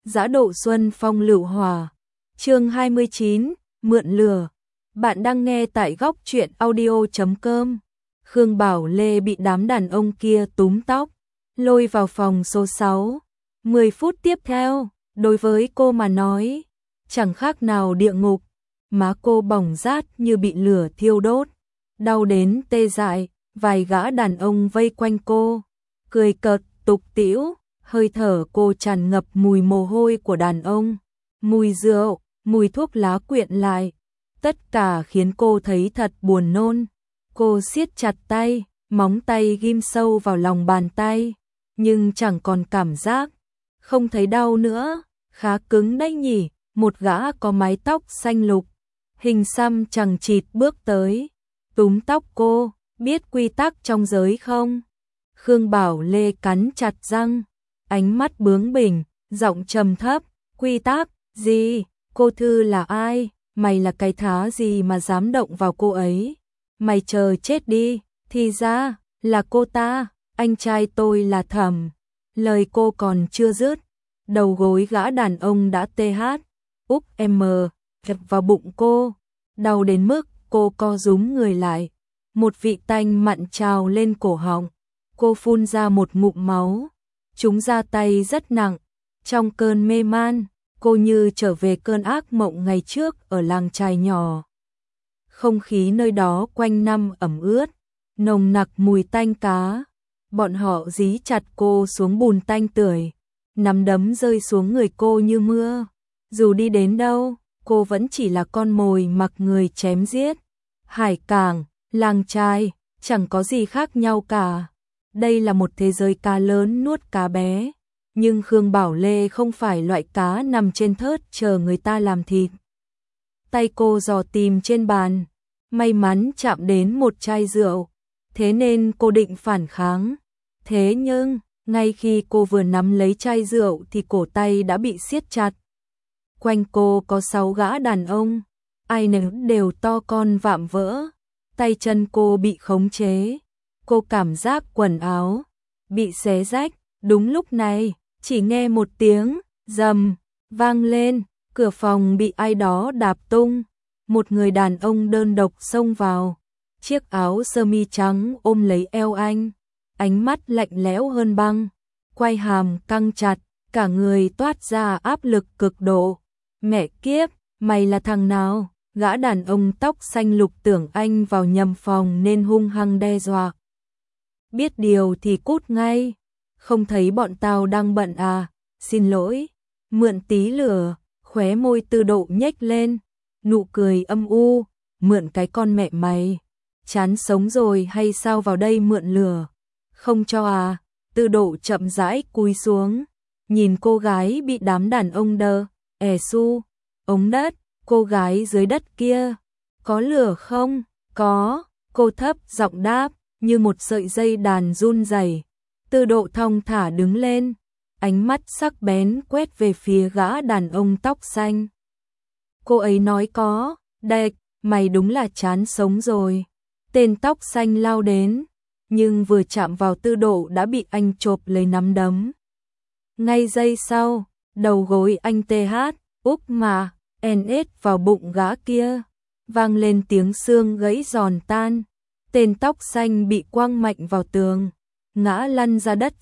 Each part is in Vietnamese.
Dã độ xuân phong lựu hòa. Chương 29, mượn lừa. Bạn đang nghe tại góc truyện audio.com. Khương Bảo Lê bị đám đàn ông kia túm tóc, lôi vào phòng số 6. 10 phút tiếp theo, đối với cô mà nói, chẳng khác nào địa ngục. Má cô bỏng rát như bị lửa thiêu đốt, đau đến tê dại. Vài gã đàn ông vây quanh cô, cười cợt, tục tĩu, hơi thở cô tràn ngập mùi mồ hôi của đàn ông, mùi rượu, mùi thuốc lá quyện lại. Tất cả khiến cô thấy thật buồn nôn. Cô siết chặt tay, móng tay ghim sâu vào lòng bàn tay, nhưng chẳng còn cảm giác, không thấy đau nữa. Khá cứng đấy nhỉ. Một gã có mái tóc xanh lục, hình xăm chằng chịt bước tới, túm tóc cô. Biết quy tắc trong giới không? Khương Bảo Lê cắn chặt răng, ánh mắt bướng bỉnh, giọng trầm thấp. Quy tắc gì? Cô Thư là ai? Mày là cái thá gì mà dám động vào cô ấy? Mày chờ chết đi. Thì ra là cô ta. Anh trai tôi là Thẩm. Lời cô còn chưa dứt, đầu gối gã đàn ông đã úp gập vào bụng cô, đau đến mức cô co rúm người lại. Một vị tanh mặn trào lên cổ họng, cô phun ra một ngụm máu. Chúng ra tay rất nặng. Trong cơn mê man, cô như trở về cơn ác mộng ngày trước ở làng chài nhỏ. Không khí nơi đó quanh năm ẩm ướt, nồng nặc mùi tanh cá. Bọn họ dí chặt cô xuống bùn tanh tưởi, nắm đấm rơi xuống người cô như mưa. Dù đi đến đâu, cô vẫn chỉ là con mồi mặc người chém giết. Hải cảng, làng chài, chẳng có gì khác nhau cả. Đây là một thế giới cá lớn nuốt cá bé. Nhưng Khương Bảo Lê không phải loại cá nằm trên thớt chờ người ta làm thịt. Tay cô dò tìm trên bàn, may mắn chạm đến một chai rượu, thế nên cô định phản kháng. Thế nhưng, ngay khi cô vừa nắm lấy chai rượu thì cổ tay đã bị siết chặt. Quanh cô có 6 gã đàn ông, ai nấy đều to con vạm vỡ. Tay chân cô bị khống chế, cô cảm giác quần áo bị xé rách. Đúng lúc này, chỉ nghe một tiếng rầm vang lên, cửa phòng bị ai đó đạp tung. Một người đàn ông đơn độc xông vào, chiếc áo sơ mi trắng ôm lấy eo anh, ánh mắt lạnh lẽo hơn băng, quai hàm căng chặt, cả người toát ra áp lực cực độ. Mẹ kiếp, mày là thằng nào? Gã đàn ông tóc xanh lục tưởng anh vào nhầm phòng nên hung hăng đe dọa. Biết điều thì cút ngay. Không thấy bọn tao đang bận à? Xin lỗi. Mượn tí lửa. Khóe môi Tư Độ nhếch lên, nụ cười âm u. Mượn cái con mẹ mày. Chán sống rồi hay sao vào đây mượn lửa? Không cho à? Tư Độ chậm rãi cúi xuống, nhìn cô gái bị đám đàn ông đờ su ống đất. Cô gái dưới đất kia, có lửa không? Có, cô thấp giọng đáp, như một sợi dây đàn run rẩy. Tư Độ thong thả đứng lên, ánh mắt sắc bén quét về phía gã đàn ông tóc xanh. Cô ấy nói có, đệt, mày đúng là chán sống rồi. Tên tóc xanh lao đến, nhưng vừa chạm vào Tư Độ đã bị anh chộp lấy nắm đấm. Ngay giây sau, đầu gối anh úp mà NS vào bụng gã kia, vang lên tiếng xương gãy giòn tan. Tên tóc xanh bị quăng mạnh vào tường, ngã lăn ra đất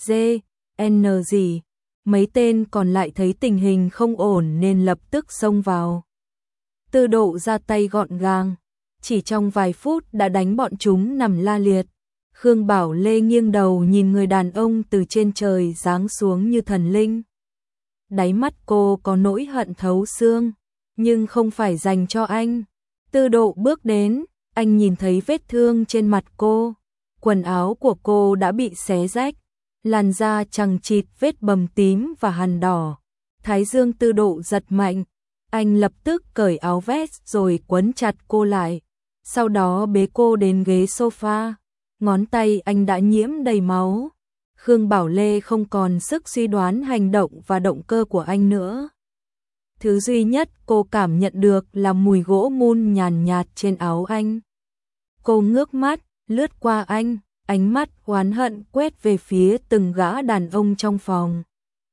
gì. Mấy tên còn lại thấy tình hình không ổn nên lập tức xông vào. Tư Độ ra tay gọn gàng, chỉ trong vài phút đã đánh bọn chúng nằm la liệt. Khương Bảo Lê nghiêng đầu nhìn người đàn ông từ trên trời giáng xuống như thần linh. Đáy mắt cô có nỗi hận thấu xương, nhưng không phải dành cho anh. Tư Độ bước đến, anh nhìn thấy vết thương trên mặt cô. Quần áo của cô đã bị xé rách, làn da chằng chịt vết bầm tím và hằn đỏ. Thái dương Tư Độ giật mạnh, anh lập tức cởi áo vest rồi quấn chặt cô lại. Sau đó bế cô đến ghế sofa, ngón tay anh đã nhiễm đầy máu. Khương Bảo Lê không còn sức suy đoán hành động và động cơ của anh nữa. Thứ duy nhất cô cảm nhận được là mùi gỗ mun nhàn nhạt trên áo anh. Cô ngước mắt, lướt qua anh, ánh mắt oán hận quét về phía từng gã đàn ông trong phòng.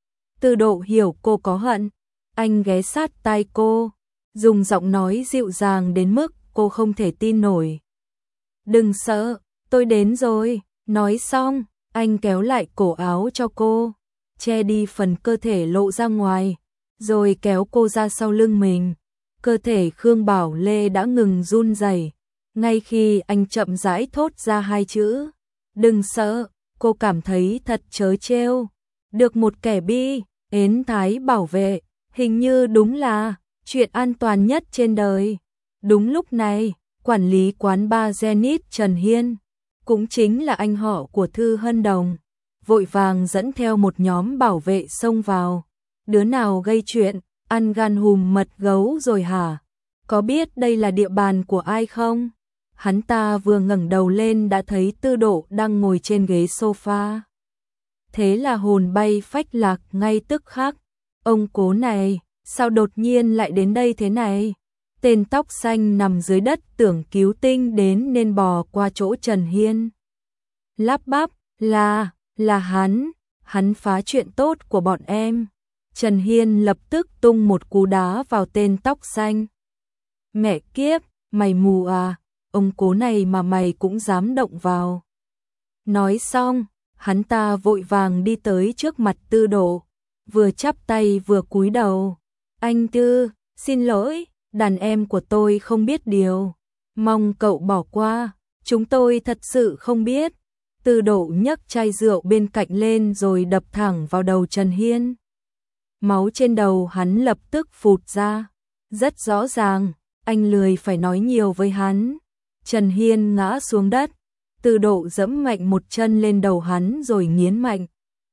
Tư Độ hiểu cô có hận, anh ghé sát tai cô, dùng giọng nói dịu dàng đến mức cô không thể tin nổi. Đừng sợ, tôi đến rồi. Nói xong, anh kéo lại cổ áo cho cô, che đi phần cơ thể lộ ra ngoài, rồi kéo cô ra sau lưng mình. Cơ thể Khương Bảo Lê đã ngừng run rẩy, ngay khi anh chậm rãi thốt ra hai chữ, đừng sợ, cô cảm thấy thật trớ trêu. Được một kẻ bi, ến thái bảo vệ, hình như đúng là chuyện an toàn nhất trên đời. Đúng lúc này, quản lý quán bar Zenith Trần Hiên, cũng chính là anh họ của Thư Hân Đồng, vội vàng dẫn theo một nhóm bảo vệ xông vào. Đứa nào gây chuyện, ăn gan hùm mật gấu rồi hả? Có biết đây là địa bàn của ai không? Hắn ta vừa ngẩng đầu lên đã thấy Tư Độ đang ngồi trên ghế sofa. Thế là hồn bay phách lạc ngay tức khắc. Ông cố này, sao đột nhiên lại đến đây thế này? Tên tóc xanh nằm dưới đất tưởng cứu tinh đến nên bò qua chỗ Trần Hiên. Lắp bắp, là hắn phá chuyện tốt của bọn em. Trần Hiên lập tức tung một cú đá vào tên tóc xanh. Mẹ kiếp, mày mù à, ông cố này mà mày cũng dám động vào. Nói xong, hắn ta vội vàng đi tới trước mặt Tư Độ, vừa chắp tay vừa cúi đầu. Anh Tư, xin lỗi, đàn em của tôi không biết điều. Mong cậu bỏ qua, chúng tôi thật sự không biết. Tư Độ nhấc chai rượu bên cạnh lên rồi đập thẳng vào đầu Trần Hiên. Máu trên đầu hắn lập tức phụt ra. Rất rõ ràng, anh lười phải nói nhiều với hắn. Trần Hiên ngã xuống đất. Tư Độ giẫm mạnh một chân lên đầu hắn rồi nghiến mạnh.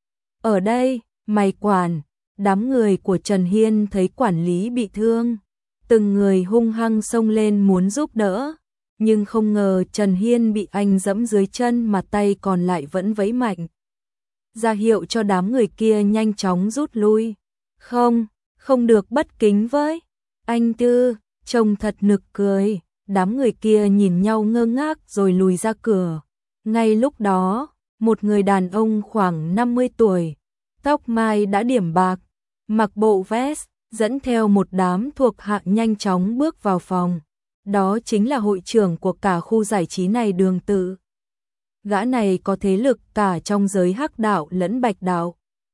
Ở đây, mày quản. Đám người của Trần Hiên thấy quản lý bị thương, từng người hung hăng xông lên muốn giúp đỡ, nhưng không ngờ Trần Hiên bị anh giẫm dưới chân mà tay còn lại vẫn vẫy mạnh, ra hiệu cho đám người kia nhanh chóng rút lui. Không được bất kính với anh Tư, trông thật nực cười. Đám người kia nhìn nhau ngơ ngác rồi lùi ra cửa. Ngay lúc đó, một người đàn ông khoảng 50 tuổi, tóc mai đã điểm bạc, mặc bộ vest, dẫn theo một đám thuộc hạ nhanh chóng bước vào phòng. Đó chính là hội trưởng của cả khu giải trí này Đường Tự. Gã này có thế lực cả trong giới hắc đạo lẫn bạch đạo.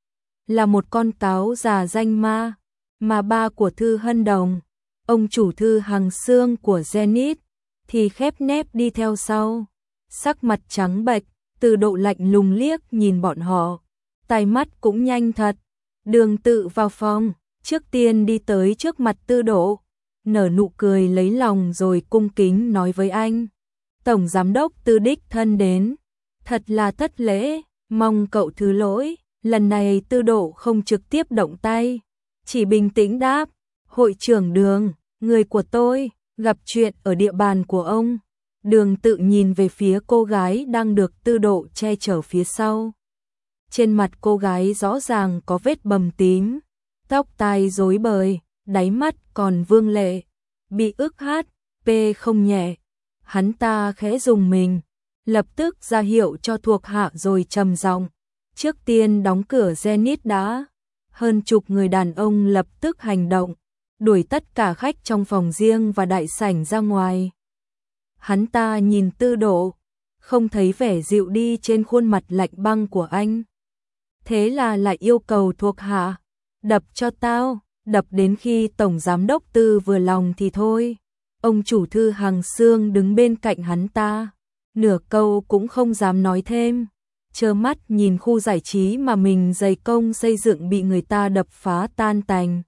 Là một con cáo già danh ma ba của Thư Hân Đồng. Ông chủ Thư Hằng Sương của Zenith thì khép nép đi theo sau. Sắc mặt trắng bệch, Tư Độ lạnh lùng liếc nhìn bọn họ. Tai mắt cũng nhanh thật. Đường Tự vào phòng, trước tiên đi tới trước mặt Tư Độ, nở nụ cười lấy lòng rồi cung kính nói với anh. Tổng giám đốc Tư đích thân đến, thật là thất lễ, mong cậu thứ lỗi. Lần này Tư Độ không trực tiếp động tay, chỉ bình tĩnh đáp, hội trưởng Đường, người của tôi, gặp chuyện ở địa bàn của ông. Đường Tự nhìn về phía cô gái đang được Tư Độ che chở phía sau. Trên mặt cô gái rõ ràng có vết bầm tím, tóc tai rối bời, đáy mắt còn vương lệ, bị ức HP không nhẹ. Hắn ta khẽ rùng mình, lập tức ra hiệu cho thuộc hạ rồi trầm giọng, trước tiên đóng cửa Zenith đã. Hơn chục người đàn ông lập tức hành động, đuổi tất cả khách trong phòng riêng và đại sảnh ra ngoài. Hắn ta nhìn Tư Độ, không thấy vẻ dịu đi trên khuôn mặt lạnh băng của anh. Thế là lại yêu cầu thuộc hạ, đập cho tao, đập đến khi tổng giám đốc Tư vừa lòng thì thôi. Ông chủ Thư Hằng Sương đứng bên cạnh hắn ta, nửa câu cũng không dám nói thêm, trơ mắt nhìn khu giải trí mà mình dày công xây dựng bị người ta đập phá tan tành.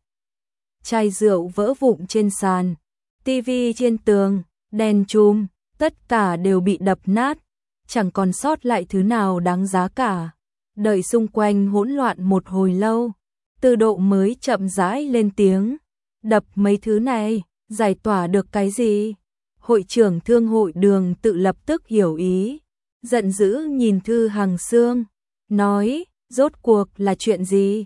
Chai rượu vỡ vụn trên sàn, tivi trên tường, đèn chùm, tất cả đều bị đập nát, chẳng còn sót lại thứ nào đáng giá cả. Đợi xung quanh hỗn loạn một hồi lâu, Tư Độ mới chậm rãi lên tiếng, đập mấy thứ này, giải tỏa được cái gì? Hội trưởng thương hội Đường Tự lập tức hiểu ý, giận dữ nhìn Thư Hằng Sương, nói, rốt cuộc là chuyện gì?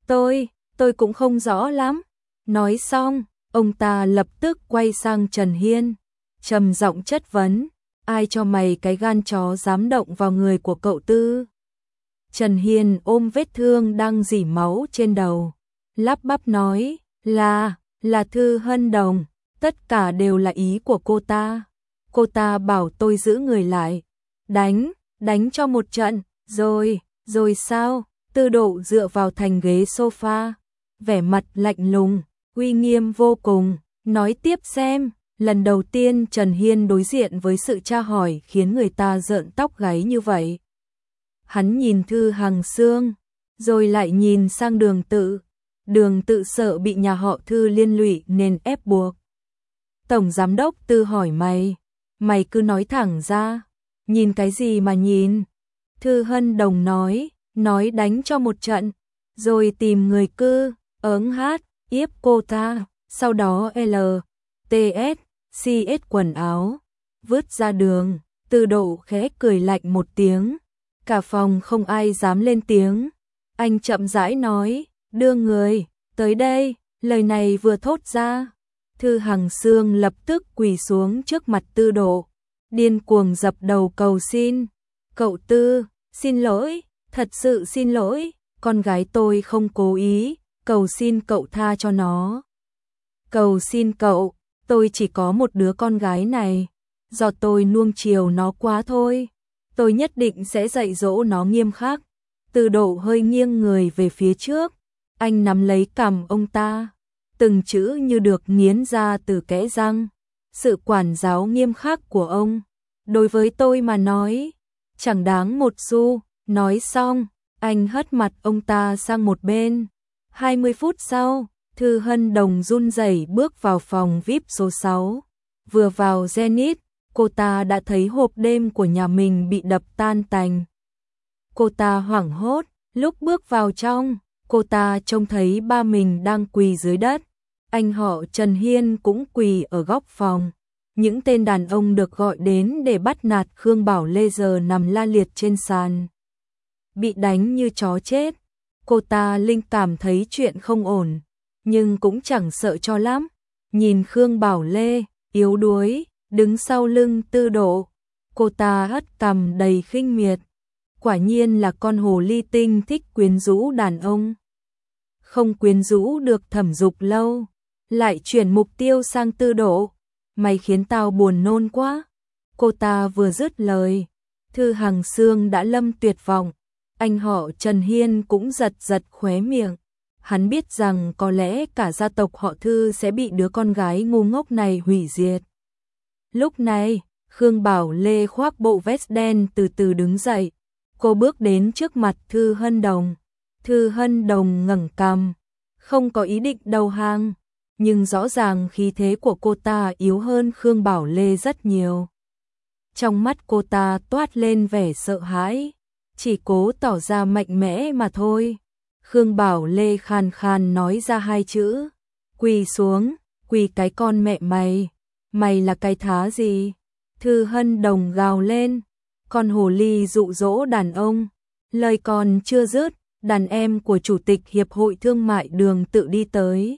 Tôi cũng không rõ lắm. Nói xong, ông ta lập tức quay sang Trần Hiên, trầm giọng chất vấn, ai cho mày cái gan chó dám động vào người của cậu Tư? Trần Hiên ôm vết thương đang rỉ máu trên đầu, lắp bắp nói, là Thư Hân Đồng, tất cả đều là ý của cô ta. Cô ta bảo tôi giữ người lại, đánh cho một trận, rồi sao? Tư Độ dựa vào thành ghế sofa, vẻ mặt lạnh lùng, uy nghiêm vô cùng, nói tiếp xem. Lần đầu tiên Trần Hiên đối diện với sự tra hỏi khiến người ta rợn tóc gáy như vậy. Hắn nhìn Thư Hằng Sương, rồi lại nhìn sang Đường Tự sợ bị nhà họ Thư liên lụy nên ép buộc. Tổng giám đốc Tư hỏi mày cứ nói thẳng ra, nhìn cái gì mà nhìn? Thư Hân Đồng nói đánh cho một trận, rồi tìm người yếp cô ta, sau đó CS quần áo, vứt ra đường. Tư Độ khẽ cười lạnh một tiếng, cả phòng không ai dám lên tiếng. Anh chậm rãi nói, đưa người tới đây. Lời này vừa thốt ra, Thư Hằng Sương lập tức quỳ xuống trước mặt Tư Độ, điên cuồng dập đầu cầu xin. Cậu Tư, xin lỗi, thật sự xin lỗi, con gái tôi không cố ý, cầu xin cậu tha cho nó. Cầu xin cậu, tôi chỉ có một đứa con gái này, do tôi nuông chiều nó quá thôi, tôi nhất định sẽ dạy dỗ nó nghiêm khắc. Tư Độ hơi nghiêng người về phía trước, anh nắm lấy cằm ông ta, từng chữ như được nghiến ra từ kẽ răng. Sự quản giáo nghiêm khắc của ông, đối với tôi mà nói, chẳng đáng một xu. Nói xong, anh hất mặt ông ta sang một bên. 20 phút sau, Thư Hân Đồng run rẩy bước vào phòng VIP số 6. Vừa vào Zenith, cô ta đã thấy hộp đêm của nhà mình bị đập tan tành. Cô ta hoảng hốt, lúc bước vào trong, cô ta trông thấy ba mình đang quỳ dưới đất. Anh họ Trần Hiên cũng quỳ ở góc phòng. Những tên đàn ông được gọi đến để bắt nạt Khương Bảo Lê giờ nằm la liệt trên sàn, bị đánh như chó chết. Cô ta linh cảm thấy chuyện không ổn, nhưng cũng chẳng sợ cho lắm. Nhìn Khương Bảo Lê yếu đuối đứng sau lưng Tư Độ, cô ta hất cằm đầy khinh miệt. Quả nhiên là con hồ ly tinh thích quyến rũ đàn ông. Không quyến rũ được Thẩm Dục lâu, lại chuyển mục tiêu sang Tư Độ. Mày khiến tao buồn nôn quá. Cô ta vừa dứt lời, Thư Hằng Sương đã lâm tuyệt vọng. Anh họ Trần Hiên cũng giật khóe miệng. Hắn biết rằng có lẽ cả gia tộc họ Thư sẽ bị đứa con gái ngu ngốc này hủy diệt. Lúc này, Khương Bảo Lê khoác bộ vest đen từ từ đứng dậy. Cô bước đến trước mặt Thư Hân Đồng. Thư Hân Đồng ngẩng cằm, không có ý định đầu hàng, nhưng rõ ràng khí thế của cô ta yếu hơn Khương Bảo Lê rất nhiều. Trong mắt cô ta toát lên vẻ sợ hãi, chỉ cố tỏ ra mạnh mẽ mà thôi. Khương Bảo Lê khàn khàn nói ra hai chữ, quỳ xuống. Quỳ cái con mẹ mày, mày là cái thá gì? Thư Hân Đồng gào lên, con hồ ly dụ dỗ đàn ông. Lời còn chưa dứt, đàn em của chủ tịch Hiệp hội Thương mại Đường Tự đi tới,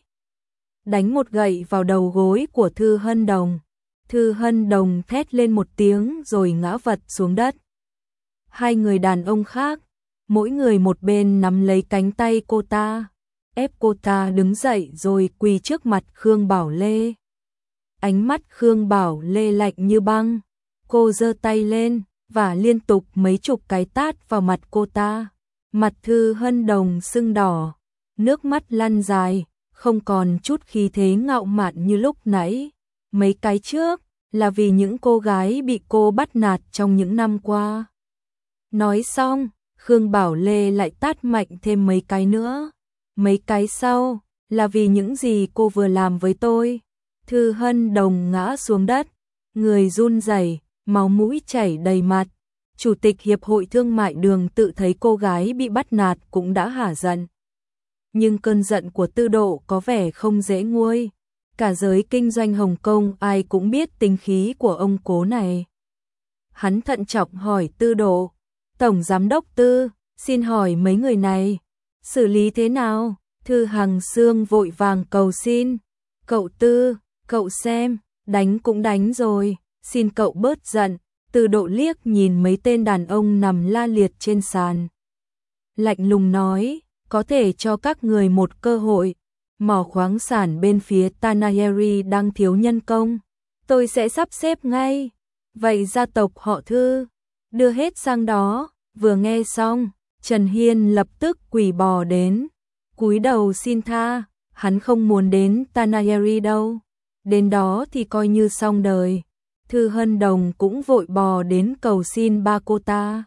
đánh một gậy vào đầu gối của Thư Hân Đồng. Thư Hân Đồng thét lên một tiếng rồi ngã vật xuống đất. Hai người đàn ông khác, mỗi người một bên nắm lấy cánh tay cô ta, ép cô ta đứng dậy rồi quỳ trước mặt Khương Bảo Lê. Ánh mắt Khương Bảo Lê lạnh như băng, cô giơ tay lên và liên tục mấy chục cái tát vào mặt cô ta. Mặt Thư Hân Đồng sưng đỏ, nước mắt lăn dài, không còn chút khí thế ngạo mạn như lúc nãy. Mấy cái trước là vì những cô gái bị cô bắt nạt trong những năm qua. Nói xong, Khương Bảo Lê lại tát mạnh thêm mấy cái nữa. Mấy cái sau là vì những gì cô vừa làm với tôi. Thư Hân Đồng ngã xuống đất, người run rẩy, máu mũi chảy đầy mặt. Chủ tịch Hiệp hội Thương mại Đường Tự thấy cô gái bị bắt nạt cũng đã hả giận. Nhưng cơn giận của Tư Độ có vẻ không dễ nguôi. Cả giới kinh doanh Hồng Kông ai cũng biết tính khí của ông cố này. Hắn thận trọng hỏi Tư Độ, Tổng Giám đốc Tư, xin hỏi mấy người này xử lý thế nào? Thư Hằng Sương vội vàng cầu xin, cậu Tư, cậu xem, đánh cũng đánh rồi, xin cậu bớt giận. Tư Độ liếc nhìn mấy tên đàn ông nằm la liệt trên sàn, lạnh lùng nói, có thể cho các người một cơ hội. Mỏ khoáng sản bên phía Tanaheri đang thiếu nhân công, tôi sẽ sắp xếp ngay. Vậy gia tộc họ Thư, đưa hết sang đó. Vừa nghe xong, Trần Hiên lập tức quỳ bò đến, cúi đầu xin tha, hắn không muốn đến Tanaheri đâu. Đến đó thì coi như xong đời. Thư Hân Đồng cũng vội bò đến cầu xin ba cô ta.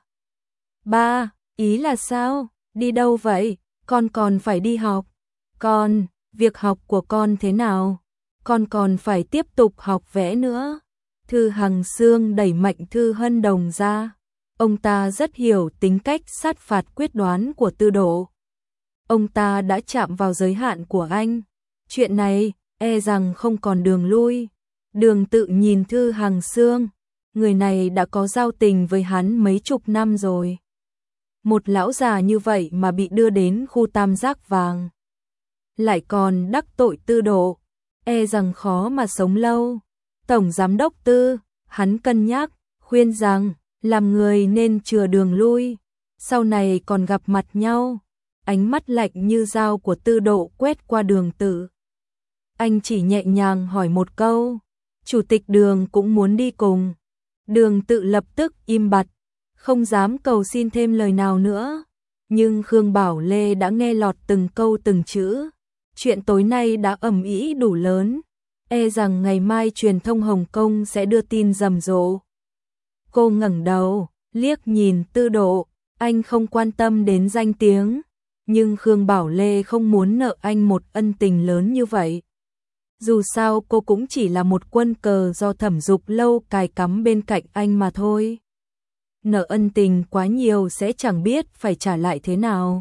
Ba, ý là sao? Đi đâu vậy? Con còn phải đi học. Con, việc học của con thế nào? Con còn phải tiếp tục học vẽ nữa. Thư Hằng Sương đẩy mạnh Thư Hân Đồng ra. Ông ta rất hiểu tính cách sát phạt quyết đoán của Tư Độ. Ông ta đã chạm vào giới hạn của anh. Chuyện này, e rằng không còn đường lui. Đường Tự nhìn Thư Hằng Sương. Người này đã có giao tình với hắn mấy chục năm rồi. Một lão già như vậy mà bị đưa đến khu tam giác vàng, lại còn đắc tội Tư Độ, e rằng khó mà sống lâu. Tổng giám đốc Tư, hắn cân nhắc, khuyên rằng, làm người nên chừa đường lui, sau này còn gặp mặt nhau. Ánh mắt lạnh như dao của Tư Độ quét qua Đường Tự. Anh chỉ nhẹ nhàng hỏi một câu, chủ tịch Đường cũng muốn đi cùng. Đường Tự lập tức im bặt, không dám cầu xin thêm lời nào nữa. Nhưng Khương Bảo Lê đã nghe lọt từng câu từng chữ. Chuyện tối nay đã ầm ĩ đủ lớn, e rằng ngày mai truyền thông Hồng Kông sẽ đưa tin rầm rộ. Cô ngẩng đầu, liếc nhìn Tư Độ, anh không quan tâm đến danh tiếng, nhưng Khương Bảo Lê không muốn nợ anh một ân tình lớn như vậy. Dù sao cô cũng chỉ là một quân cờ do Thẩm Dục Lâu cài cắm bên cạnh anh mà thôi. Nợ ân tình quá nhiều sẽ chẳng biết phải trả lại thế nào.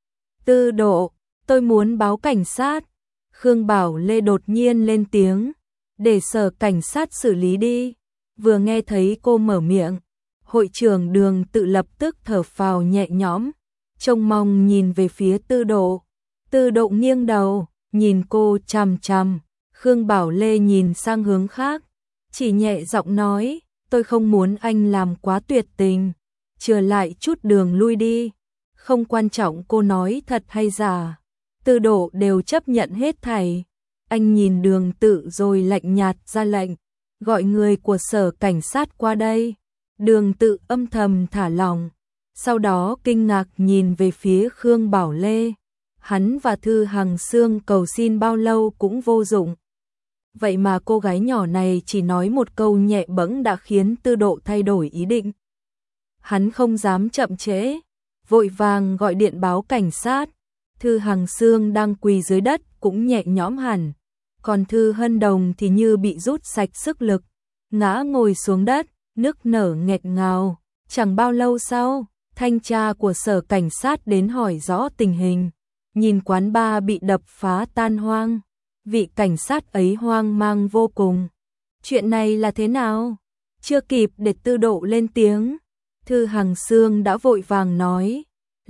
Tư Độ, tôi muốn báo cảnh sát. Khương Bảo Lê đột nhiên lên tiếng, để sở cảnh sát xử lý đi. Vừa nghe thấy cô mở miệng, hội trưởng Đường Tự lập tức thở phào nhẹ nhõm, trông mong nhìn về phía Tư Độ. Tư Độ nghiêng đầu, nhìn cô chằm chằm. Khương Bảo Lê nhìn sang hướng khác, chỉ nhẹ giọng nói, tôi không muốn anh làm quá tuyệt tình, chừa lại chút đường lui đi. Không quan trọng cô nói thật hay giả, Tư Độ đều chấp nhận hết thảy. Anh nhìn Đường Tự rồi lạnh nhạt ra lệnh, gọi người của sở cảnh sát qua đây. Đường Tự âm thầm thả lỏng, sau đó kinh ngạc nhìn về phía Khương Bảo Lê. Hắn và Thư Hằng Sương cầu xin bao lâu cũng vô dụng. Vậy mà cô gái nhỏ này chỉ nói một câu nhẹ bẫng đã khiến Tư Độ thay đổi ý định. Hắn không dám chậm trễ, vội vàng gọi điện báo cảnh sát. Thư Hằng Sương đang quỳ dưới đất cũng nhẹ nhõm hẳn, còn Thư Hân Đồng thì như bị rút sạch sức lực, ngã ngồi xuống đất, nức nở nghẹt ngào. Chẳng bao lâu sau, thanh tra của sở cảnh sát đến hỏi rõ tình hình, nhìn quán bar bị đập phá tan hoang. Vị cảnh sát ấy hoang mang vô cùng. Chuyện này là thế nào? Chưa kịp để Tư Độ lên tiếng, Thư Hằng Sương đã vội vàng nói,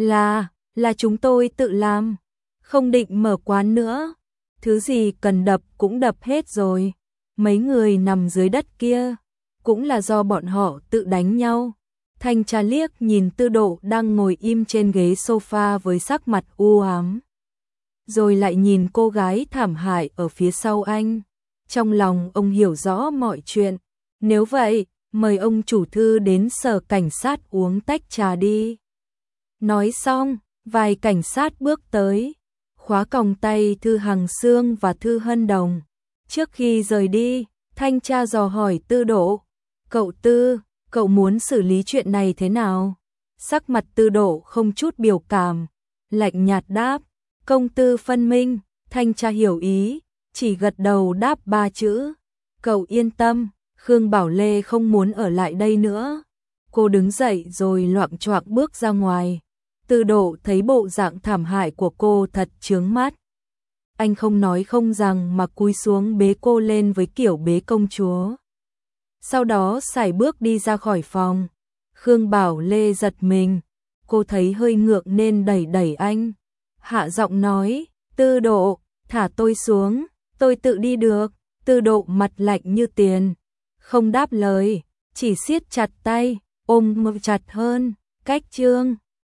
là chúng tôi tự làm, không định mở quán nữa. Thứ gì cần đập cũng đập hết rồi. Mấy người nằm dưới đất kia, cũng là do bọn họ tự đánh nhau. Thanh tra liếc nhìn Tư Độ đang ngồi im trên ghế sofa với sắc mặt u ám, rồi lại nhìn cô gái thảm hại ở phía sau anh. Trong lòng ông hiểu rõ mọi chuyện. Nếu vậy, mời ông chủ Thư đến sở cảnh sát uống tách trà đi. Nói xong, vài cảnh sát bước tới, khóa còng tay Thư Hằng Sương và Thư Hân Đồng. Trước khi rời đi, thanh tra dò hỏi Tư Độ, cậu Tư, cậu muốn xử lý chuyện này thế nào? Sắc mặt Tư Độ không chút biểu cảm, lạnh nhạt đáp, công tư phân minh. Thanh tra hiểu ý, chỉ gật đầu đáp 3 chữ, cậu yên tâm. Khương Bảo Lê không muốn ở lại đây nữa. Cô đứng dậy rồi loạng choạng bước ra ngoài. Tư Độ thấy bộ dạng thảm hại của cô thật chướng mắt. Anh không nói không rằng mà cúi xuống bế cô lên với kiểu bế công chúa. Sau đó sải bước đi ra khỏi phòng. Khương Bảo Lê giật mình, cô thấy hơi ngượng nên đẩy đẩy anh, hạ giọng nói, Tư Độ, thả tôi xuống, tôi tự đi được. Tư Độ mặt lạnh như tiền, không đáp lời, chỉ siết chặt tay, ôm chặt hơn. Cách chương